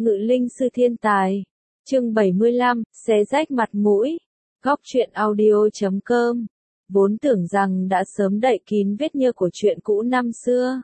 Ngự linh sư thiên tài. Chương 75, xé rách mặt mũi. Góc truyện audio.com. Vốn tưởng rằng đã sớm đậy kín vết nhơ của chuyện cũ năm xưa.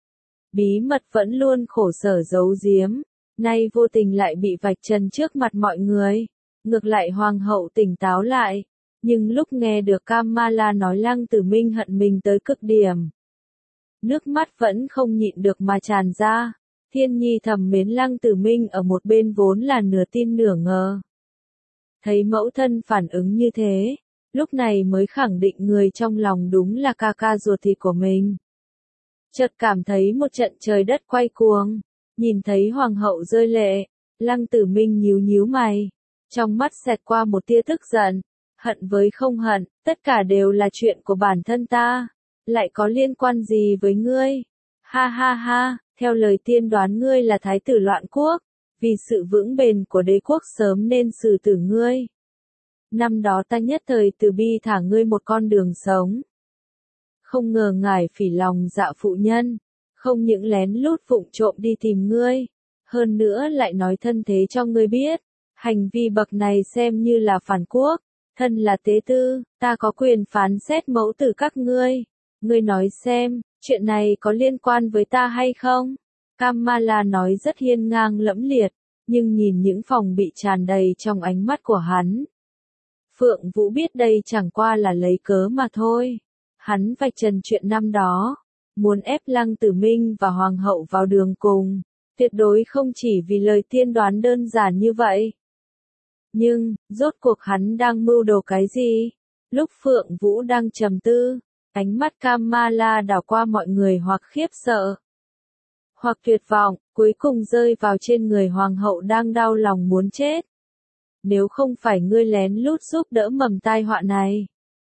Bí mật vẫn luôn khổ sở giấu giếm, nay vô tình lại bị vạch trần trước mặt mọi người. Ngược lại hoàng hậu tỉnh táo lại, nhưng lúc nghe được Kamala nói Lăng Tử Minh hận mình tới cực điểm, nước mắt vẫn không nhịn được mà tràn ra. Thiên Nhi thầm mến Lăng Tử Minh ở một bên vốn là nửa tin nửa ngờ. Thấy mẫu thân phản ứng như thế, lúc này mới khẳng định người trong lòng đúng là ca ca ruột thịt của mình. Chợt cảm thấy một trận trời đất quay cuồng, nhìn thấy hoàng hậu rơi lệ, Lăng Tử Minh nhíu nhíu mày, trong mắt xẹt qua một tia tức giận, hận với không hận, tất cả đều là chuyện của bản thân ta, lại có liên quan gì với ngươi? Ha ha ha, theo lời tiên đoán ngươi là thái tử loạn quốc, vì sự vững bền của đế quốc sớm nên xử tử ngươi. Năm đó ta nhất thời từ bi thả ngươi một con đường sống. Không ngờ ngài phỉ lòng dạ phụ nhân, không những lén lút vụng trộm đi tìm ngươi, hơn nữa lại nói thân thế cho ngươi biết, hành vi bậc này xem như là phản quốc, thân là tế tư, ta có quyền phán xét mẫu tử các ngươi. Ngươi nói xem, chuyện này có liên quan với ta hay không? Kamala nói rất hiên ngang lẫm liệt, nhưng nhìn những phòng bị tràn đầy trong ánh mắt của hắn. Phượng Vũ biết đây chẳng qua là lấy cớ mà thôi. Hắn vạch trần chuyện năm đó, muốn ép Lăng Tử Minh và Hoàng hậu vào đường cùng, tuyệt đối không chỉ vì lời tiên đoán đơn giản như vậy. Nhưng, rốt cuộc hắn đang mưu đồ cái gì? Lúc Phượng Vũ đang trầm tư, ánh mắt Kamala đảo qua mọi người hoặc khiếp sợ, hoặc tuyệt vọng, cuối cùng rơi vào trên người hoàng hậu đang đau lòng muốn chết. Nếu không phải ngươi lén lút giúp đỡ mầm tai họa này,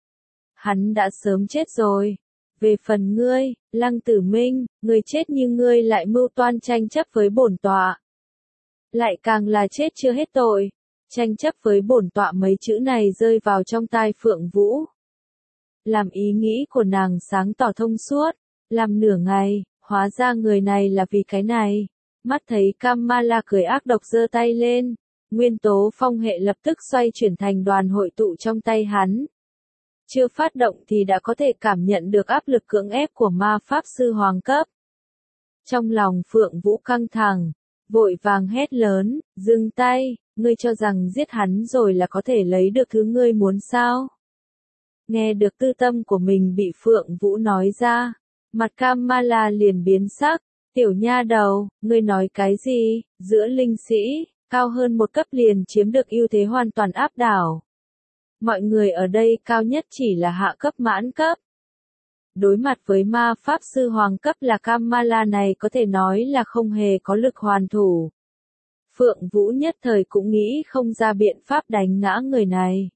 hắn đã sớm chết rồi. Về phần ngươi, Lăng Tử Minh, ngươi chết nhưng ngươi lại mưu toan tranh chấp với bổn tọa. Lại càng là chết chưa hết tội. Tranh chấp với bổn tọa mấy chữ này rơi vào trong tai Phượng Vũ, làm ý nghĩ của nàng sáng tỏ thông suốt, làm nửa ngày, hóa ra người này là vì cái này. Mắt thấy Kamala cười ác độc giơ tay lên, nguyên tố phong hệ lập tức xoay chuyển thành đoàn hội tụ trong tay hắn. Chưa phát động thì đã có thể cảm nhận được áp lực cưỡng ép của ma pháp sư hoàng cấp. Trong lòng Phượng Vũ căng thẳng, vội vàng hét lớn, dừng tay, ngươi cho rằng giết hắn rồi là có thể lấy được thứ ngươi muốn sao? Nghe được tư tâm của mình bị Phượng Vũ nói ra, mặt Kamala liền biến sắc, tiểu nha đầu, ngươi nói cái gì, giữa linh sĩ, cao hơn một cấp liền chiếm được ưu thế hoàn toàn áp đảo. Mọi người ở đây cao nhất chỉ là hạ cấp mãn cấp. Đối mặt với ma pháp sư hoàng cấp là Kamala này có thể nói là không hề có lực hoàn thủ. Phượng Vũ nhất thời cũng nghĩ không ra biện pháp đánh ngã người này.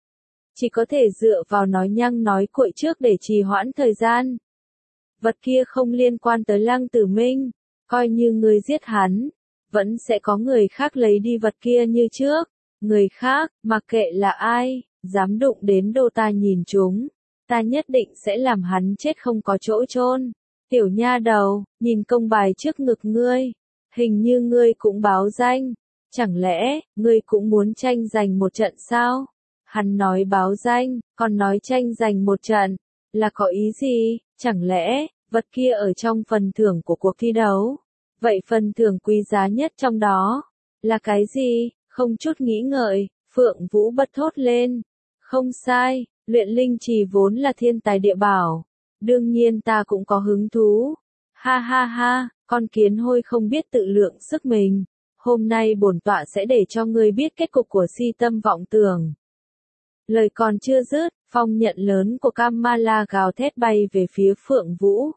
Chỉ có thể dựa vào nói nhăng nói cuội trước để trì hoãn thời gian. Vật kia không liên quan tới Lăng Tử Minh, coi như người giết hắn, vẫn sẽ có người khác lấy đi vật kia như trước. Người khác, mặc kệ là ai, dám đụng đến đồ ta nhìn chúng, ta nhất định sẽ làm hắn chết không có chỗ chôn. Tiểu nha đầu, nhìn công bài trước ngực ngươi, hình như ngươi cũng báo danh, chẳng lẽ, ngươi cũng muốn tranh giành một trận sao? Hắn nói báo danh, còn nói tranh giành một trận, là có ý gì? Chẳng lẽ, vật kia ở trong phần thưởng của cuộc thi đấu? Vậy phần thưởng quý giá nhất trong đó, là cái gì? Không chút nghĩ ngợi, Phượng Vũ bật thốt lên. Không sai, luyện linh trì vốn là thiên tài địa bảo. Đương nhiên ta cũng có hứng thú. Ha ha ha, con kiến hôi không biết tự lượng sức mình. Hôm nay bổn tọa sẽ để cho ngươi biết kết cục của si tâm vọng tưởng. Lời còn chưa dứt, phong nhận lớn của Kamala gào thét bay về phía Phượng Vũ.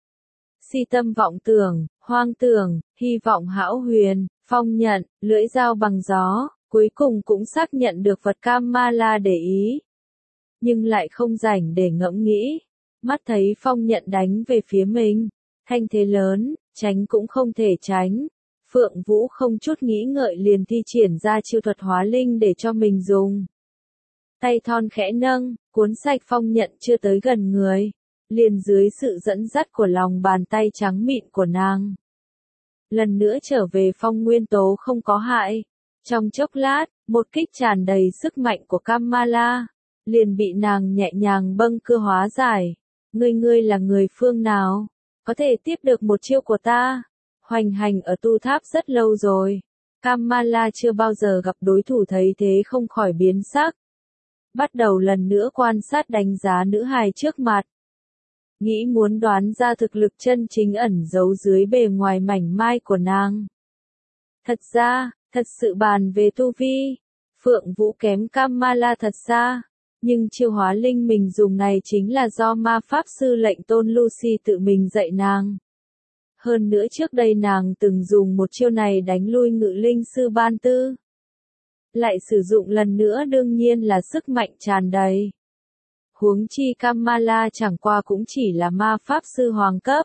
Si tâm vọng tưởng, hoang tưởng, hy vọng hão huyền, phong nhận, lưỡi dao bằng gió, cuối cùng cũng xác nhận được vật Kamala để ý. Nhưng lại không rảnh để ngẫm nghĩ. Mắt thấy phong nhận đánh về phía mình, thanh thế lớn, tránh cũng không thể tránh. Phượng Vũ không chút nghĩ ngợi liền thi triển ra chiêu thuật hóa linh để cho mình dùng. Tay thon khẽ nâng, cuốn sạch phong nhận chưa tới gần người, liền dưới sự dẫn dắt của lòng bàn tay trắng mịn của nàng. lần nữa trở về phong nguyên tố không có hại. Trong chốc lát, một kích tràn đầy sức mạnh của Kamala liền bị nàng nhẹ nhàng bâng cưa hóa giải. Ngươi là người phương nào? Có thể tiếp được một chiêu của ta? Hoành hành ở tu tháp rất lâu rồi. Kamala chưa bao giờ gặp đối thủ thấy thế không khỏi biến sắc. Bắt đầu lần nữa quan sát đánh giá nữ hài trước mặt. Nghĩ muốn đoán ra thực lực chân chính ẩn giấu dưới bề ngoài mảnh mai của nàng. Thật ra, thật sự bàn về tu vi, Phượng Vũ kém Kamala thật xa. Nhưng chiêu hóa linh mình dùng này chính là do ma pháp sư lệnh tôn Lucy tự mình dạy nàng. Hơn nữa trước đây nàng từng dùng một chiêu này đánh lui ngự linh sư Ban Tư. Lại sử dụng lần nữa đương nhiên là sức mạnh tràn đầy. Huống chi Kamala chẳng qua cũng chỉ là ma pháp sư hoàng cấp.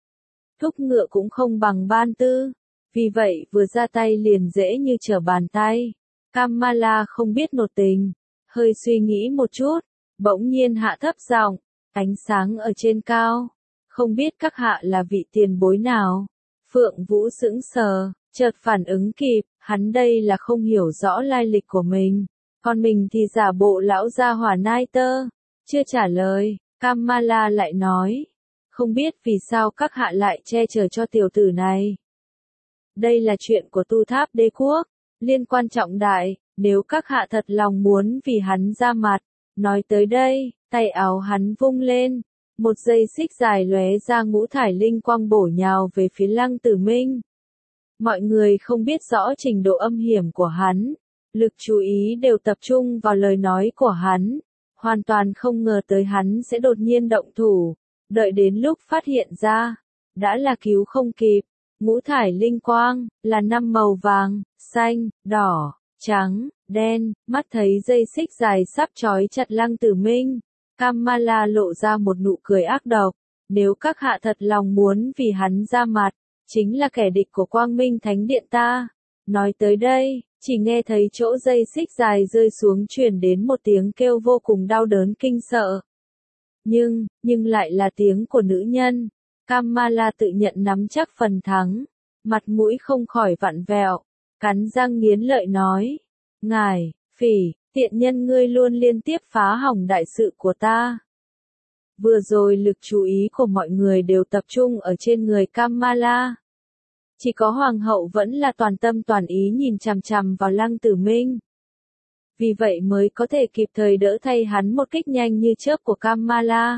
Thúc ngựa cũng không bằng Ban Tư. Vì vậy vừa ra tay liền dễ như trở bàn tay. Kamala không biết nột tình. Hơi suy nghĩ một chút. Bỗng nhiên hạ thấp giọng. Ánh sáng ở trên cao. Không biết các hạ là vị tiền bối nào. Phượng Vũ sững sờ. Chợt phản ứng kịp. Hắn đây là không hiểu rõ lai lịch của mình. Còn mình thì giả bộ lão gia hỏa nai tơ. Chưa trả lời. Kamala lại nói. Không biết vì sao các hạ lại che chở cho tiểu tử này. Đây là chuyện của tu tháp đế quốc, liên quan trọng đại, nếu các hạ thật lòng muốn vì hắn ra mặt. Nói tới đây, tay áo hắn vung lên, một dây xích dài lóe ra ngũ thải linh quang bổ nhào về phía Lăng Tử Minh. Mọi người không biết rõ trình độ âm hiểm của hắn, lực chú ý đều tập trung vào lời nói của hắn, hoàn toàn không ngờ tới hắn sẽ đột nhiên động thủ, đợi đến lúc phát hiện ra, đã là cứu không kịp. Ngũ thải linh quang, là 5 màu vàng, xanh, đỏ, trắng, đen, mắt thấy dây xích dài sắp trói chặt Lăng Tử Minh. Kamala lộ ra một nụ cười ác độc, nếu các hạ thật lòng muốn vì hắn ra mặt, chính là kẻ địch của Quang Minh Thánh Điện ta. Nói tới đây, chỉ nghe thấy chỗ dây xích dài rơi xuống truyền đến một tiếng kêu vô cùng đau đớn kinh sợ. Nhưng lại là tiếng của nữ nhân. Kamala tự nhận nắm chắc phần thắng, mặt mũi không khỏi vặn vẹo, cắn răng nghiến lợi nói, ngài, phỉ, tiện nhân ngươi luôn liên tiếp phá hỏng đại sự của ta. Vừa rồi lực chú ý của mọi người đều tập trung ở trên người Kamala. Chỉ có hoàng hậu vẫn là toàn tâm toàn ý nhìn chằm chằm vào Lăng Tử Minh. Vì vậy mới có thể kịp thời đỡ thay hắn một kích nhanh như chớp của Kamala.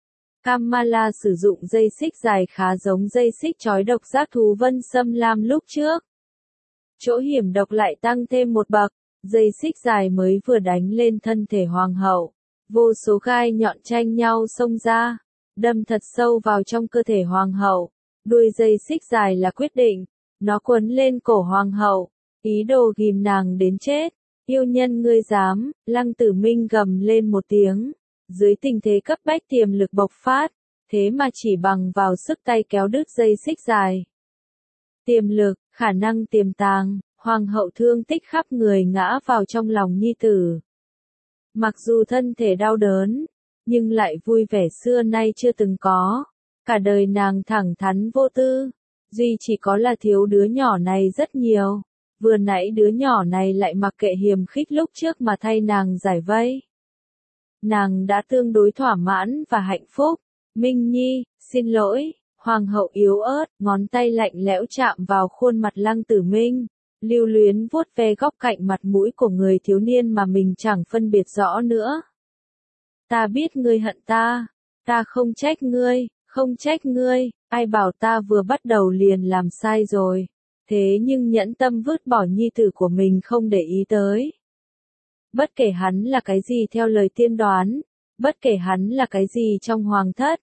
Kamala sử dụng dây xích dài khá giống dây xích trói độc giác thú Vân Sâm Lam lúc trước. Chỗ hiểm độc lại tăng thêm một bậc, dây xích dài mới vừa đánh lên thân thể hoàng hậu. Vô số gai nhọn tranh nhau xông ra, đâm thật sâu vào trong cơ thể hoàng hậu. Đuôi dây xích dài là quyết định, nó quấn lên cổ hoàng hậu, ý đồ ghìm nàng đến chết. Yêu nhân ngươi dám, Lăng Tử Minh gầm lên một tiếng. Dưới tình thế cấp bách tiềm lực bộc phát, thế mà chỉ bằng vào sức tay kéo đứt dây xích dài. Tiềm lực, khả năng tiềm tàng, hoàng hậu thương tích khắp người ngã vào trong lòng nhi tử. Mặc dù thân thể đau đớn, nhưng lại vui vẻ xưa nay chưa từng có. Cả đời nàng thẳng thắn vô tư, duy chỉ có là thiếu đứa nhỏ này rất nhiều. Vừa nãy đứa nhỏ này lại mặc kệ hiềm khích lúc trước mà thay nàng giải vây. Nàng đã tương đối thỏa mãn và hạnh phúc. Minh Nhi, xin lỗi, hoàng hậu yếu ớt, ngón tay lạnh lẽo chạm vào khuôn mặt Lăng Tử Minh, lưu luyến vuốt ve góc cạnh mặt mũi của người thiếu niên mà mình chẳng phân biệt rõ nữa. Ta biết ngươi hận ta, ta không trách ngươi, ai bảo ta vừa bắt đầu liền làm sai rồi, thế nhưng nhẫn tâm vứt bỏ nhi tử của mình không để ý tới. Bất kể hắn là cái gì theo lời tiên đoán, bất kể hắn là cái gì trong hoàng thất,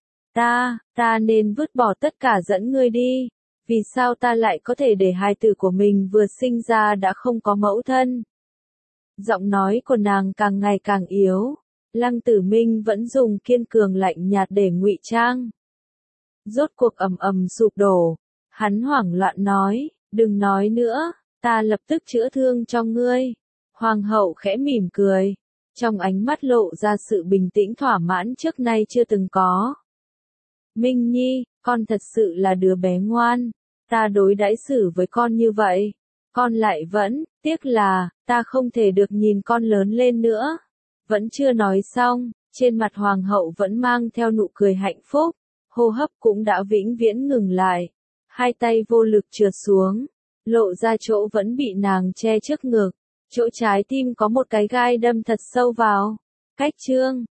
ta nên vứt bỏ tất cả dẫn ngươi đi. Vì sao ta lại có thể để hài tử của mình vừa sinh ra đã không có mẫu thân? Giọng nói của nàng càng ngày càng yếu. Lăng Tử Minh vẫn dùng kiên cường lạnh nhạt để ngụy trang. Rốt cuộc ầm ầm sụp đổ. Hắn hoảng loạn nói, đừng nói nữa, ta lập tức chữa thương cho ngươi. Hoàng hậu khẽ mỉm cười, trong ánh mắt lộ ra sự bình tĩnh thỏa mãn trước nay chưa từng có. Minh Nhi, con thật sự là đứa bé ngoan, ta đối đãi xử với con như vậy. Con lại vẫn, tiếc là, ta không thể được nhìn con lớn lên nữa. Vẫn chưa nói xong, trên mặt hoàng hậu vẫn mang theo nụ cười hạnh phúc, hô hấp cũng đã vĩnh viễn ngừng lại. Hai tay vô lực trượt xuống, lộ ra chỗ vẫn bị nàng che trước ngực, chỗ trái tim có một cái gai đâm thật sâu vào. Cách chương